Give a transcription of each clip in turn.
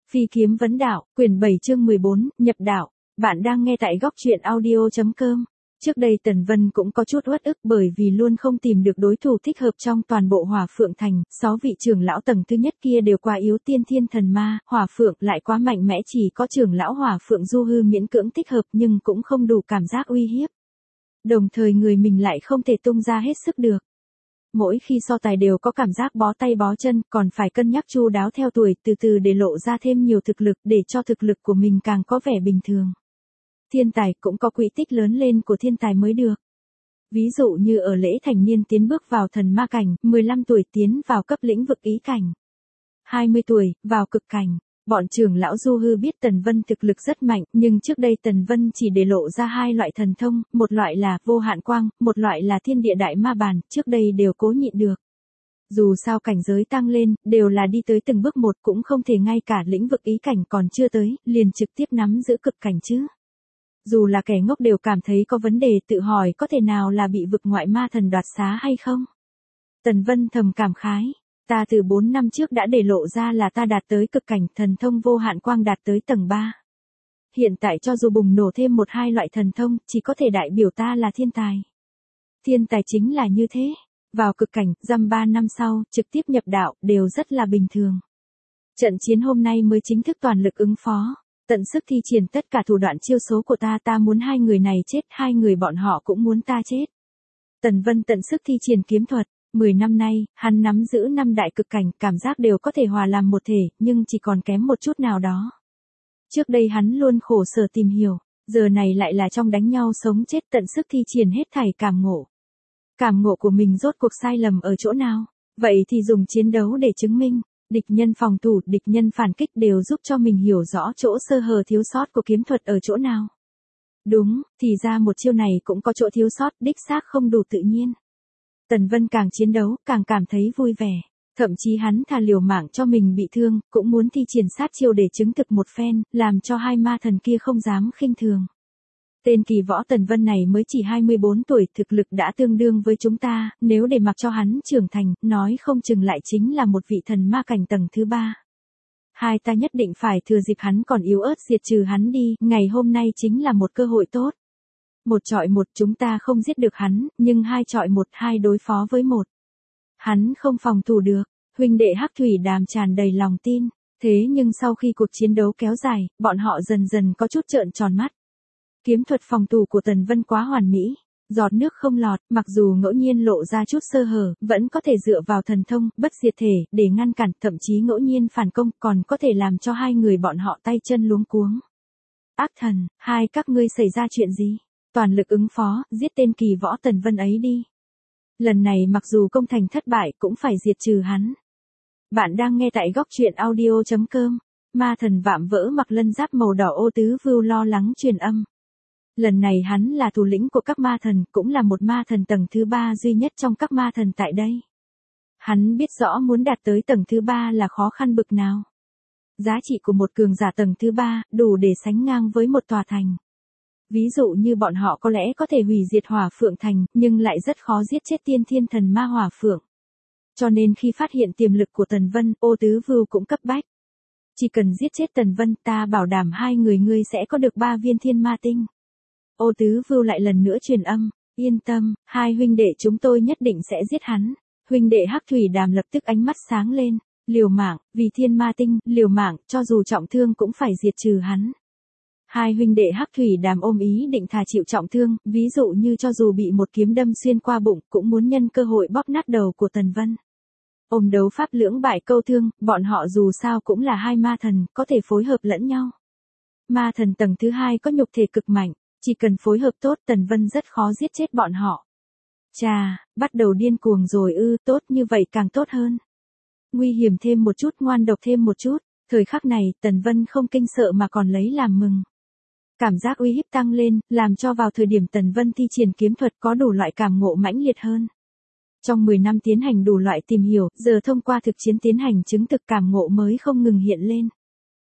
Phi kiếm vấn đạo, quyển 7 chương 14, nhập đạo. Bạn đang nghe tại góc truyện audio.com. Trước đây Tần Vân cũng có chút uất ức bởi vì luôn không tìm được đối thủ thích hợp trong toàn bộ Hỏa Phượng Thành, 6 vị trưởng lão tầng thứ nhất kia đều quá yếu tiên thiên thần ma, Hỏa Phượng lại quá mạnh mẽ, chỉ có trưởng lão Hỏa Phượng Du Hư miễn cưỡng thích hợp nhưng cũng không đủ cảm giác uy hiếp. Đồng thời người mình lại không thể tung ra hết sức được. Mỗi khi so tài đều có cảm giác bó tay bó chân, còn phải cân nhắc chu đáo theo tuổi, từ từ để lộ ra thêm nhiều thực lực để cho thực lực của mình càng có vẻ bình thường. Thiên tài cũng có quỹ tích lớn lên của thiên tài mới được. Ví dụ như ở lễ thành niên tiến bước vào thần ma cảnh, 15 tuổi tiến vào cấp lĩnh vực ý cảnh. 20 tuổi, vào cực cảnh. Bọn trưởng lão Du Hư biết Tần Vân thực lực rất mạnh, nhưng trước đây Tần Vân chỉ để lộ ra hai loại thần thông, một loại là vô hạn quang, một loại là thiên địa đại ma bàn, trước đây đều cố nhịn được. Dù sao cảnh giới tăng lên, đều là đi tới từng bước một, cũng không thể ngay cả lĩnh vực ý cảnh còn chưa tới, liền trực tiếp nắm giữ cực cảnh chứ. Dù là kẻ ngốc đều cảm thấy có vấn đề, tự hỏi có thể nào là bị vực ngoại ma thần đoạt xá hay không. Tần Vân thầm cảm khái. Ta từ 4 năm trước đã để lộ ra là ta đạt tới cực cảnh, thần thông vô hạn quang đạt tới tầng 3. Hiện tại cho dù bùng nổ thêm một hai loại thần thông, chỉ có thể đại biểu ta là thiên tài. Thiên tài chính là như thế. Vào cực cảnh, dăm 3 năm sau, trực tiếp nhập đạo, đều rất là bình thường. Trận chiến hôm nay mới chính thức toàn lực ứng phó. Tận sức thi triển tất cả thủ đoạn chiêu số của ta muốn hai người này chết, hai người bọn họ cũng muốn ta chết. Tần Vân tận sức thi triển kiếm thuật. 10 năm nay, hắn nắm giữ 5 đại cực cảnh, cảm giác đều có thể hòa làm một thể, nhưng chỉ còn kém một chút nào đó. Trước đây hắn luôn khổ sở tìm hiểu, giờ này lại là trong đánh nhau sống chết, tận sức thi triển hết thảy cảm ngộ. Cảm ngộ của mình rốt cuộc sai lầm ở chỗ nào? Vậy thì dùng chiến đấu để chứng minh, địch nhân phòng thủ, địch nhân phản kích đều giúp cho mình hiểu rõ chỗ sơ hở thiếu sót của kiếm thuật ở chỗ nào. Đúng, thì ra một chiêu này cũng có chỗ thiếu sót, đích xác không đủ tự nhiên. Tần Vân càng chiến đấu, càng cảm thấy vui vẻ. Thậm chí hắn thà liều mạng cho mình bị thương, cũng muốn thi triển sát chiêu để chứng thực một phen, làm cho hai ma thần kia không dám khinh thường. Tên kỳ võ Tần Vân này mới chỉ 24 tuổi, thực lực đã tương đương với chúng ta, nếu để mặc cho hắn trưởng thành, nói không chừng lại chính là một vị thần ma cảnh tầng thứ 3. Hai ta nhất định phải thừa dịp hắn còn yếu ớt diệt trừ hắn đi, ngày hôm nay chính là một cơ hội tốt. Một chọi một, chúng ta không giết được hắn, nhưng hai chọi một, hai đối phó với một. Hắn không phòng thủ được, huynh đệ Hắc Thủy Đàm tràn đầy lòng tin. Thế nhưng sau khi cuộc chiến đấu kéo dài, bọn họ dần dần có chút trợn tròn mắt. Kiếm thuật phòng thủ của Tần Vân quá hoàn mỹ, giọt nước không lọt, mặc dù ngẫu nhiên lộ ra chút sơ hở, vẫn có thể dựa vào thần thông, bất diệt thể, để ngăn cản, thậm chí ngẫu nhiên phản công, còn có thể làm cho hai người bọn họ tay chân luống cuống. Ác thần, hai các ngươi xảy ra chuyện gì? Toàn lực ứng phó, giết tên kỳ võ Tần Vân ấy đi. Lần này mặc dù công thành thất bại cũng phải diệt trừ hắn. Bạn đang nghe tại góc truyện audio.com. Ma thần vạm vỡ mặc lân giáp màu đỏ Ô Tứ Vưu lo lắng truyền âm. Lần này hắn là thủ lĩnh của các ma thần, cũng là một ma thần tầng thứ 3 duy nhất trong các ma thần tại đây. Hắn biết rõ muốn đạt tới tầng thứ 3 là khó khăn bực nào. Giá trị của một cường giả tầng thứ 3 đủ để sánh ngang với một tòa thành. Ví dụ như bọn họ có lẽ có thể hủy diệt Hỏa Phượng Thành, nhưng lại rất khó giết chết tiên thiên thần ma Hỏa Phượng. Cho nên khi phát hiện tiềm lực của Tần Vân, Ô Tứ Vưu cũng cấp bách. Chỉ cần giết chết Tần Vân, ta bảo đảm hai người ngươi sẽ có được 3 viên thiên ma tinh. Ô Tứ Vưu lại lần nữa truyền âm, yên tâm, hai huynh đệ chúng tôi nhất định sẽ giết hắn. Huynh đệ Hắc Thủy Đàm lập tức ánh mắt sáng lên, liều mạng, vì thiên ma tinh, liều mạng, cho dù trọng thương cũng phải diệt trừ hắn. Hai huynh đệ Hắc Thủy Đàm ôm ý định thà chịu trọng thương, ví dụ như cho dù bị một kiếm đâm xuyên qua bụng, cũng muốn nhân cơ hội bóp nát đầu của Tần Vân. Ôm đấu pháp lưỡng bại câu thương, bọn họ dù sao cũng là hai ma thần, có thể phối hợp lẫn nhau. Ma thần tầng thứ 2 có nhục thể cực mạnh, chỉ cần phối hợp tốt Tần Vân rất khó giết chết bọn họ. Chà, bắt đầu điên cuồng rồi ư, tốt như vậy càng tốt hơn. Nguy hiểm thêm một chút, ngoan độc thêm một chút, thời khắc này Tần Vân không kinh sợ mà còn lấy làm mừng. Cảm giác uy hiếp tăng lên, làm cho vào thời điểm Tần Vân thi triển kiếm thuật có đủ loại cảm ngộ mãnh liệt hơn. Trong 10 năm tiến hành đủ loại tìm hiểu, giờ thông qua thực chiến tiến hành chứng thực cảm ngộ mới không ngừng hiện lên.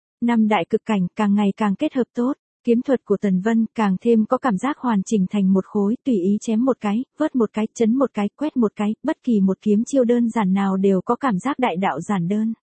5 đại cực cảnh càng ngày càng kết hợp tốt, kiếm thuật của Tần Vân càng thêm có cảm giác hoàn chỉnh thành một khối, tùy ý chém một cái, vớt một cái, chấn một cái, quét một cái, bất kỳ một kiếm chiêu đơn giản nào đều có cảm giác đại đạo giản đơn.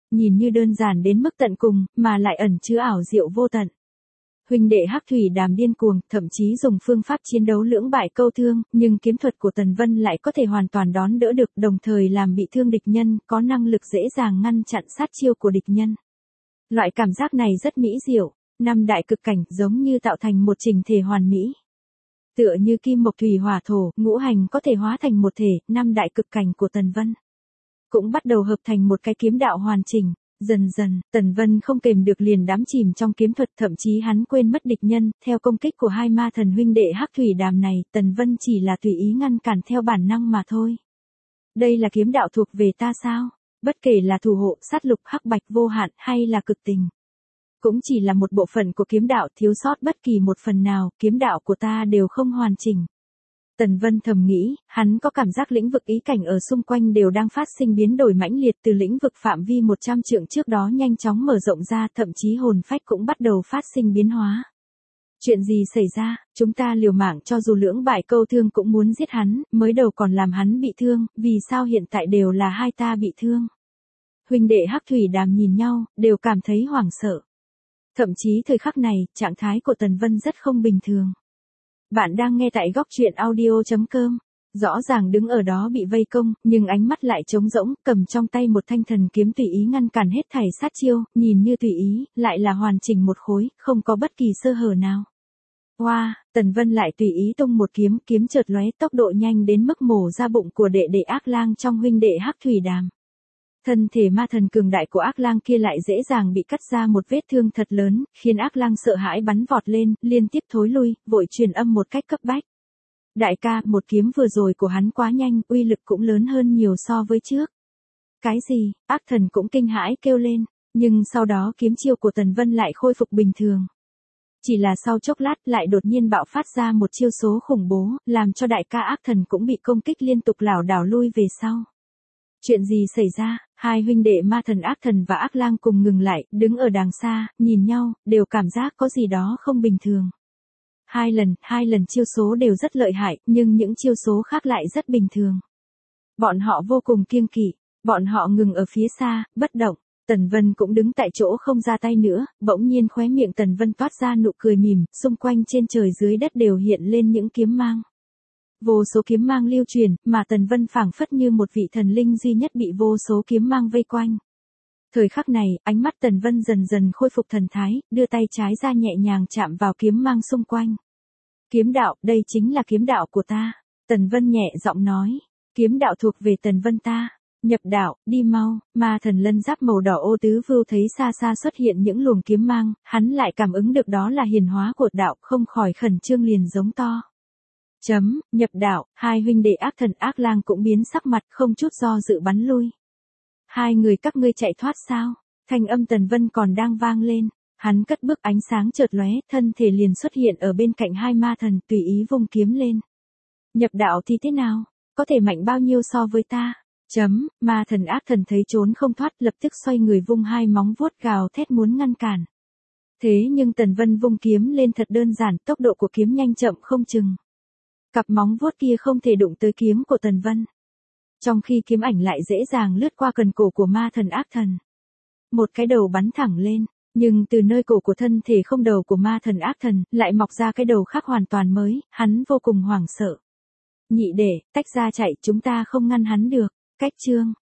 nhìn như đơn giản đến mức tận cùng, mà lại ẩn chứa ảo diệu vô tận. Huynh đệ Hắc Thủy Đàm điên cuồng, thậm chí dùng phương pháp chiến đấu lưỡng bại câu thương, nhưng kiếm thuật của Tần Vân lại có thể hoàn toàn đón đỡ được, đồng thời làm bị thương địch nhân, có năng lực dễ dàng ngăn chặn sát chiêu của địch nhân. Loại cảm giác này rất mỹ diệu, năm đại cực cảnh giống như tạo thành một trình thể hoàn mỹ. Tựa như kim mộc thủy hỏa thổ, ngũ hành có thể hóa thành một thể, năm đại cực cảnh của Tần Vân cũng bắt đầu hợp thành một cái kiếm đạo hoàn chỉnh. Dần dần, Tần Vân không kềm được liền đắm chìm trong kiếm thuật, thậm chí hắn quên mất địch nhân, theo công kích của hai ma thần huynh đệ Hắc Thủy Đàm này, Tần Vân chỉ là tùy ý ngăn cản theo bản năng mà thôi. Đây là kiếm đạo thuộc về ta sao? Bất kể là thủ hộ, sát lục, hắc bạch vô hạn hay là cực tình. Cũng chỉ là một bộ phận của kiếm đạo, thiếu sót bất kỳ một phần nào, kiếm đạo của ta đều không hoàn chỉnh. Tần Vân thầm nghĩ, hắn có cảm giác lĩnh vực ý cảnh ở xung quanh đều đang phát sinh biến đổi mãnh liệt, từ lĩnh vực phạm vi 100 trượng trước đó nhanh chóng mở rộng ra, thậm chí hồn phách cũng bắt đầu phát sinh biến hóa. Chuyện gì xảy ra, chúng ta liều mạng cho dù lưỡng bại câu thương cũng muốn giết hắn, mới đầu còn làm hắn bị thương, vì sao hiện tại đều là hai ta bị thương. Huynh đệ Hắc Thủy Đàm nhìn nhau, đều cảm thấy hoảng sợ. Thậm chí thời khắc này, trạng thái của Tần Vân rất không bình thường. Bạn đang nghe tại góc truyện audio.com. Rõ ràng đứng ở đó bị vây công, nhưng ánh mắt lại trống rỗng, cầm trong tay một thanh thần kiếm tùy ý ngăn cản hết thảy sát chiêu, nhìn như tùy ý, lại là hoàn chỉnh một khối, không có bất kỳ sơ hở nào. Wow, Tần Vân lại tùy ý tung một kiếm, kiếm chợt lóe, tốc độ nhanh đến mức mổ ra bụng của đệ đệ Ác Lang trong huynh đệ Hắc Thủy Đàm. Thân thể ma thần cường đại của Ác Lang kia lại dễ dàng bị cắt ra một vết thương thật lớn, khiến Ác Lang sợ hãi bắn vọt lên, liên tiếp thối lui, vội truyền âm một cách cấp bách. Đại ca, một kiếm vừa rồi của hắn quá nhanh, uy lực cũng lớn hơn nhiều so với trước. Cái gì? Ác thần cũng kinh hãi kêu lên, nhưng sau đó kiếm chiêu của Tần Vân lại khôi phục bình thường. Chỉ là sau chốc lát lại đột nhiên bạo phát ra một chiêu số khủng bố, làm cho đại ca Ác thần cũng bị công kích liên tục lảo đảo lui về sau. Chuyện gì xảy ra? Hai huynh đệ ma thần Ác thần và Ác Lang cùng ngừng lại, đứng ở đàng xa, nhìn nhau, đều cảm giác có gì đó không bình thường. Hai lần chiêu số đều rất lợi hại, nhưng những chiêu số khác lại rất bình thường. Bọn họ vô cùng kiêng kỵ, bọn họ ngừng ở phía xa, bất động. Tần Vân cũng đứng tại chỗ không ra tay nữa, bỗng nhiên khóe miệng Tần Vân toát ra nụ cười mỉm, xung quanh trên trời dưới đất đều hiện lên những kiếm mang. Vô số kiếm mang lưu truyền, mà Tần Vân phảng phất như một vị thần linh duy nhất bị vô số kiếm mang vây quanh. Thời khắc này, ánh mắt Tần Vân dần dần khôi phục thần thái, đưa tay trái ra nhẹ nhàng chạm vào kiếm mang xung quanh. Kiếm đạo, đây chính là kiếm đạo của ta. Tần Vân nhẹ giọng nói, kiếm đạo thuộc về Tần Vân ta. Nhập đạo, đi mau, ma thần lân giáp màu đỏ ô tứ vưu thấy xa xa xuất hiện những luồng kiếm mang, hắn lại cảm ứng được đó là hiển hóa của đạo, không khỏi khẩn trương liền giống to. Nhập đạo, hai huynh đệ Ác thần Ác Lang cũng biến sắc mặt, không chút do dự bắn lui. Hai người các ngươi chạy thoát sao? Thanh âm Tần Vân còn đang vang lên, hắn cất bước ánh sáng chợt lóe, thân thể liền xuất hiện ở bên cạnh hai ma thần, tùy ý vung kiếm lên. Nhập đạo thì thế nào? Có thể mạnh bao nhiêu so với ta? Ma thần Ác thần thấy trốn không thoát, lập tức xoay người vung hai móng vuốt gào thét muốn ngăn cản. Thế nhưng Tần Vân vung kiếm lên thật đơn giản, tốc độ của kiếm nhanh chậm không chừng. Cặp móng vuốt kia không thể đụng tới kiếm của Tần Vân. Trong khi kiếm ảnh lại dễ dàng lướt qua cần cổ của ma thần Ác thần. Một cái đầu bắn thẳng lên, nhưng từ nơi cổ của thân thể không đầu của ma thần Ác thần, lại mọc ra cái đầu khác hoàn toàn mới, hắn vô cùng hoảng sợ. Nhị đệ, tách ra chạy, chúng ta không ngăn hắn được. Cách chương,